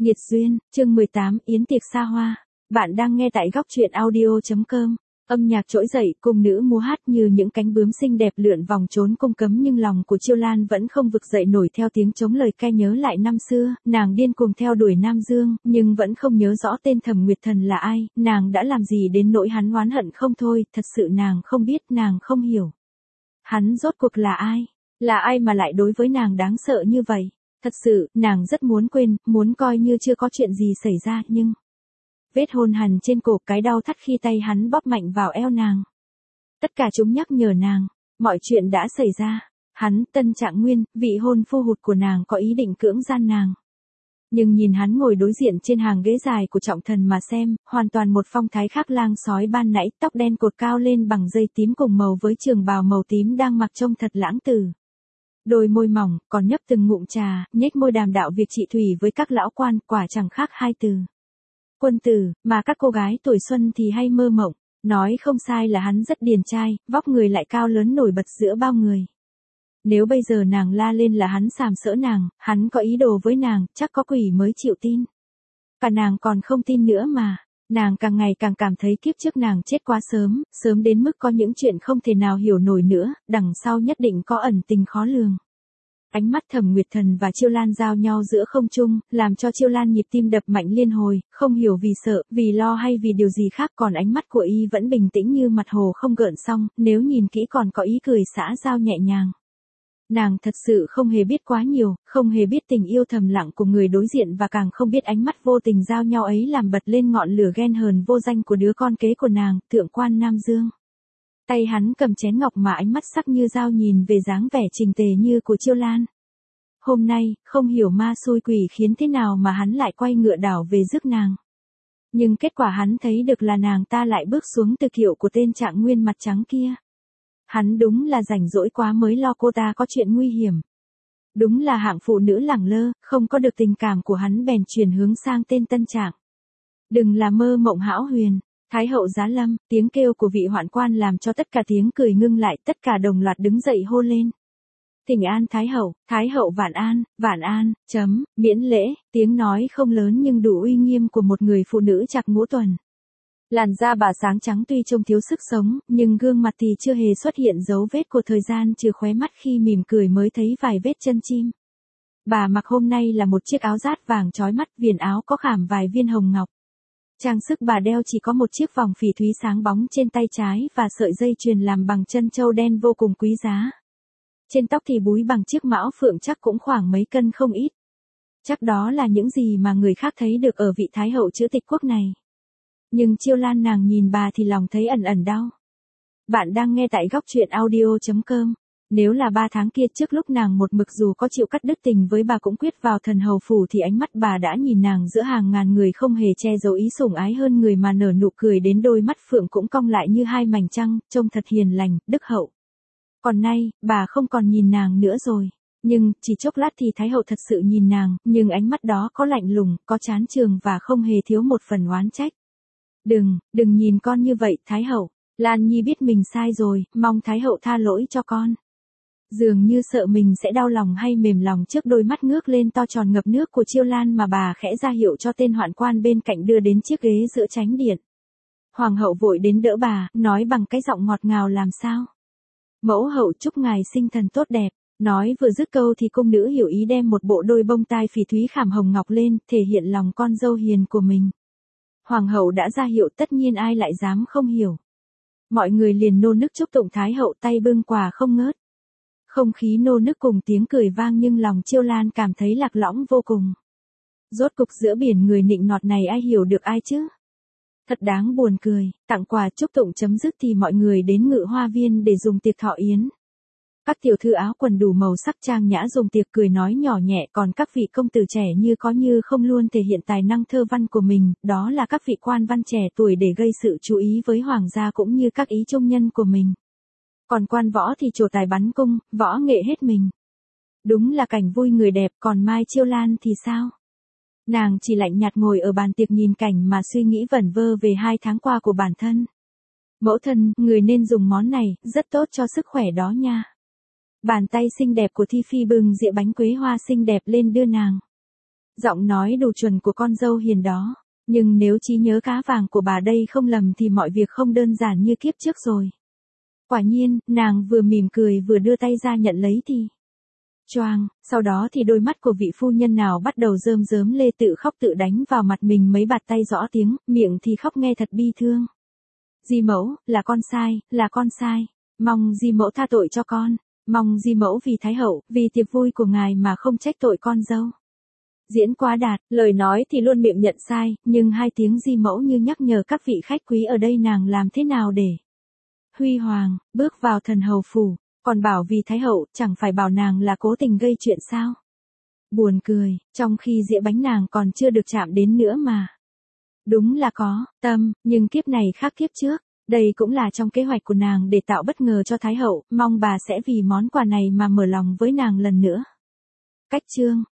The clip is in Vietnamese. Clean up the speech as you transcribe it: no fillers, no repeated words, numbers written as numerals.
Nghiệt duyên, chương 18, yến tiệc xa hoa. Bạn đang nghe tại góc truyện audio.com. Âm nhạc trỗi dậy, cung nữ múa hát như những cánh bướm xinh đẹp lượn vòng trốn cung cấm, nhưng lòng của Chiêu Lan vẫn không vực dậy nổi theo tiếng trống lời cay nhớ lại năm xưa. Nàng điên cuồng theo đuổi Nam Dương, nhưng vẫn không nhớ rõ tên Thẩm Nguyệt Thần là ai, nàng đã làm gì đến nỗi hắn oán hận không thôi. Thật sự nàng không biết, nàng không hiểu. Hắn rốt cuộc là ai? Là ai mà lại đối với nàng đáng sợ như vậy? Thật sự, nàng rất muốn quên, muốn coi như chưa có chuyện gì xảy ra, nhưng vết hôn hằn trên cổ, cái đau thắt khi tay hắn bóp mạnh vào eo nàng. Tất cả chúng nhắc nhở nàng, mọi chuyện đã xảy ra. Hắn, Tân Trạng Nguyên, vị hôn phu hụt của nàng, có ý định cưỡng gian nàng. Nhưng nhìn hắn ngồi đối diện trên hàng ghế dài của trọng thần mà xem, hoàn toàn một phong thái khác lang sói ban nãy, tóc đen cột cao lên bằng dây tím cùng màu với trường bào màu tím đang mặc trông thật lãng tử. Đôi môi mỏng, còn nhấp từng ngụm trà, nhếch môi đàm đạo việc trị thủy với các lão quan, quả chẳng khác hai từ quân tử, mà các cô gái tuổi xuân thì hay mơ mộng. Nói không sai là hắn rất điển trai, vóc người lại cao lớn nổi bật giữa bao người. Nếu bây giờ nàng la lên là hắn sàm sỡ nàng, hắn có ý đồ với nàng, chắc có quỷ mới chịu tin. Cả nàng còn không tin nữa mà. Nàng càng ngày càng cảm thấy kiếp trước nàng chết quá sớm, sớm đến mức có những chuyện không thể nào hiểu nổi nữa, đằng sau nhất định có ẩn tình khó lường. Ánh mắt Thẩm Nguyệt Thần và Chiêu Lan giao nhau giữa không trung, làm cho Chiêu Lan nhịp tim đập mạnh liên hồi, không hiểu vì sợ, vì lo hay vì điều gì khác, còn ánh mắt của y vẫn bình tĩnh như mặt hồ không gợn sóng, nếu nhìn kỹ còn có ý cười xã giao nhẹ nhàng. Nàng thật sự không hề biết quá nhiều, không hề biết tình yêu thầm lặng của người đối diện, và càng không biết ánh mắt vô tình giao nhau ấy làm bật lên ngọn lửa ghen hờn vô danh của đứa con kế của nàng, Thượng quan Nam Dương. Tay hắn cầm chén ngọc mà ánh mắt sắc như dao nhìn về dáng vẻ trình tề như của Chiêu Lan. Hôm nay, không hiểu ma xui quỷ khiến thế nào mà hắn lại quay ngựa đảo về rước nàng. Nhưng kết quả hắn thấy được là nàng ta lại bước xuống từ kiệu của tên Trạng Nguyên mặt trắng kia. Hắn đúng là rảnh rỗi quá mới lo cô ta có chuyện nguy hiểm. Đúng là hạng phụ nữ lẳng lơ, không có được tình cảm của hắn bèn chuyển hướng sang tên Tân Trạng. Đừng là mơ mộng hão huyền. Thái hậu giá lâm, tiếng kêu của vị hoạn quan làm cho tất cả tiếng cười ngưng lại, tất cả đồng loạt đứng dậy hô lên. Thỉnh an Thái hậu vạn an, miễn lễ, tiếng nói không lớn nhưng đủ uy nghiêm của một người phụ nữ trạc ngũ tuần. Làn da bà sáng trắng tuy trông thiếu sức sống, nhưng gương mặt thì chưa hề xuất hiện dấu vết của thời gian, trừ khóe mắt khi mỉm cười mới thấy vài vết chân chim. Bà mặc hôm nay là một chiếc áo dát vàng chói mắt, viền áo có khảm vài viên hồng ngọc. Trang sức bà đeo chỉ có một chiếc vòng phỉ thúy sáng bóng trên tay trái và sợi dây chuyền làm bằng chân châu đen vô cùng quý giá. Trên tóc thì búi bằng chiếc mão phượng chắc cũng khoảng mấy cân không ít. Chắc đó là những gì mà người khác thấy được ở vị thái hậu chữ tịch quốc này. Nhưng Chiêu Lan nàng nhìn bà thì lòng thấy ẩn ẩn đau. Bạn đang nghe tại góc truyện audio.com. Nếu là 3 tháng kia trước lúc nàng một mực dù có chịu cắt đứt tình với bà cũng quyết vào thần hầu phủ, thì ánh mắt bà đã nhìn nàng giữa hàng ngàn người không hề che giấu ý sủng ái hơn người mà nở nụ cười đến đôi mắt phượng cũng cong lại như hai mảnh trăng, trông thật hiền lành, đức hậu. Còn nay, bà không còn nhìn nàng nữa rồi. Nhưng, chỉ chốc lát thì Thái hậu thật sự nhìn nàng, nhưng ánh mắt đó có lạnh lùng, có chán chường và không hề thiếu một phần oán trách. Đừng nhìn con như vậy, Thái hậu. Lan Nhi biết mình sai rồi, mong Thái hậu tha lỗi cho con. Dường như sợ mình sẽ đau lòng hay mềm lòng trước đôi mắt ngước lên to tròn ngập nước của Chiêu Lan, mà bà khẽ ra hiệu cho tên hoạn quan bên cạnh đưa đến chiếc ghế giữa chánh điện. Hoàng hậu vội đến đỡ bà, nói bằng cái giọng ngọt ngào làm sao. Mẫu hậu chúc ngài sinh thần tốt đẹp. Nói vừa dứt câu thì cung nữ hiểu ý đem một bộ đôi bông tai phỉ thúy khảm hồng ngọc lên, thể hiện lòng con dâu hiền của mình. Hoàng hậu đã ra hiệu, tất nhiên ai lại dám không hiểu. Mọi người liền nô nức chúc tụng Thái hậu, tay bưng quà không ngớt. Không khí nô nức cùng tiếng cười vang, nhưng lòng Chiêu Lan cảm thấy lạc lõng vô cùng. Rốt cục giữa biển người nịnh nọt này ai hiểu được ai chứ? Thật đáng buồn cười. Tặng quà chúc tụng chấm dứt thì mọi người đến Ngự Hoa Viên để dùng tiệc thọ yến. Các tiểu thư áo quần đủ màu sắc trang nhã dùng tiệc cười nói nhỏ nhẹ, còn các vị công tử trẻ như có như không luôn thể hiện tài năng thơ văn của mình, đó là các vị quan văn trẻ tuổi để gây sự chú ý với hoàng gia cũng như các ý trung nhân của mình. Còn quan võ thì trổ tài bắn cung, võ nghệ hết mình. Đúng là cảnh vui người đẹp, còn Mai Chiêu Lan thì sao? Nàng chỉ lạnh nhạt ngồi ở bàn tiệc nhìn cảnh mà suy nghĩ vẩn vơ về 2 tháng qua của bản thân. Mẫu thân, người nên dùng món này, rất tốt cho sức khỏe đó nha. Bàn tay xinh đẹp của Thi Phi bưng dĩa bánh quế hoa xinh đẹp lên đưa nàng. Giọng nói đủ chuẩn của con dâu hiền đó. Nhưng nếu trí nhớ cá vàng của bà đây không lầm thì mọi việc không đơn giản như kiếp trước rồi. Quả nhiên, nàng vừa mỉm cười vừa đưa tay ra nhận lấy thì choang, sau đó thì đôi mắt của vị phu nhân nào bắt đầu rơm rớm lê tự khóc tự đánh vào mặt mình mấy bạt tay rõ tiếng, miệng thì khóc nghe thật bi thương. Di mẫu, là con sai, mong di mẫu tha tội cho con, mong di mẫu vì thái hậu, vì tiệc vui của ngài mà không trách tội con dâu. Diễn quá đạt, lời nói thì luôn miệng nhận sai, nhưng hai tiếng di mẫu như nhắc nhở các vị khách quý ở đây nàng làm thế nào để huy hoàng, bước vào thần hầu phủ, còn bảo vì thái hậu, chẳng phải bảo nàng là cố tình gây chuyện sao. Buồn cười, trong khi dĩa bánh nàng còn chưa được chạm đến nữa mà. Đúng là có tâm, nhưng kiếp này khác kiếp trước, đây cũng là trong kế hoạch của nàng để tạo bất ngờ cho thái hậu, mong bà sẽ vì món quà này mà mở lòng với nàng lần nữa. Cách chương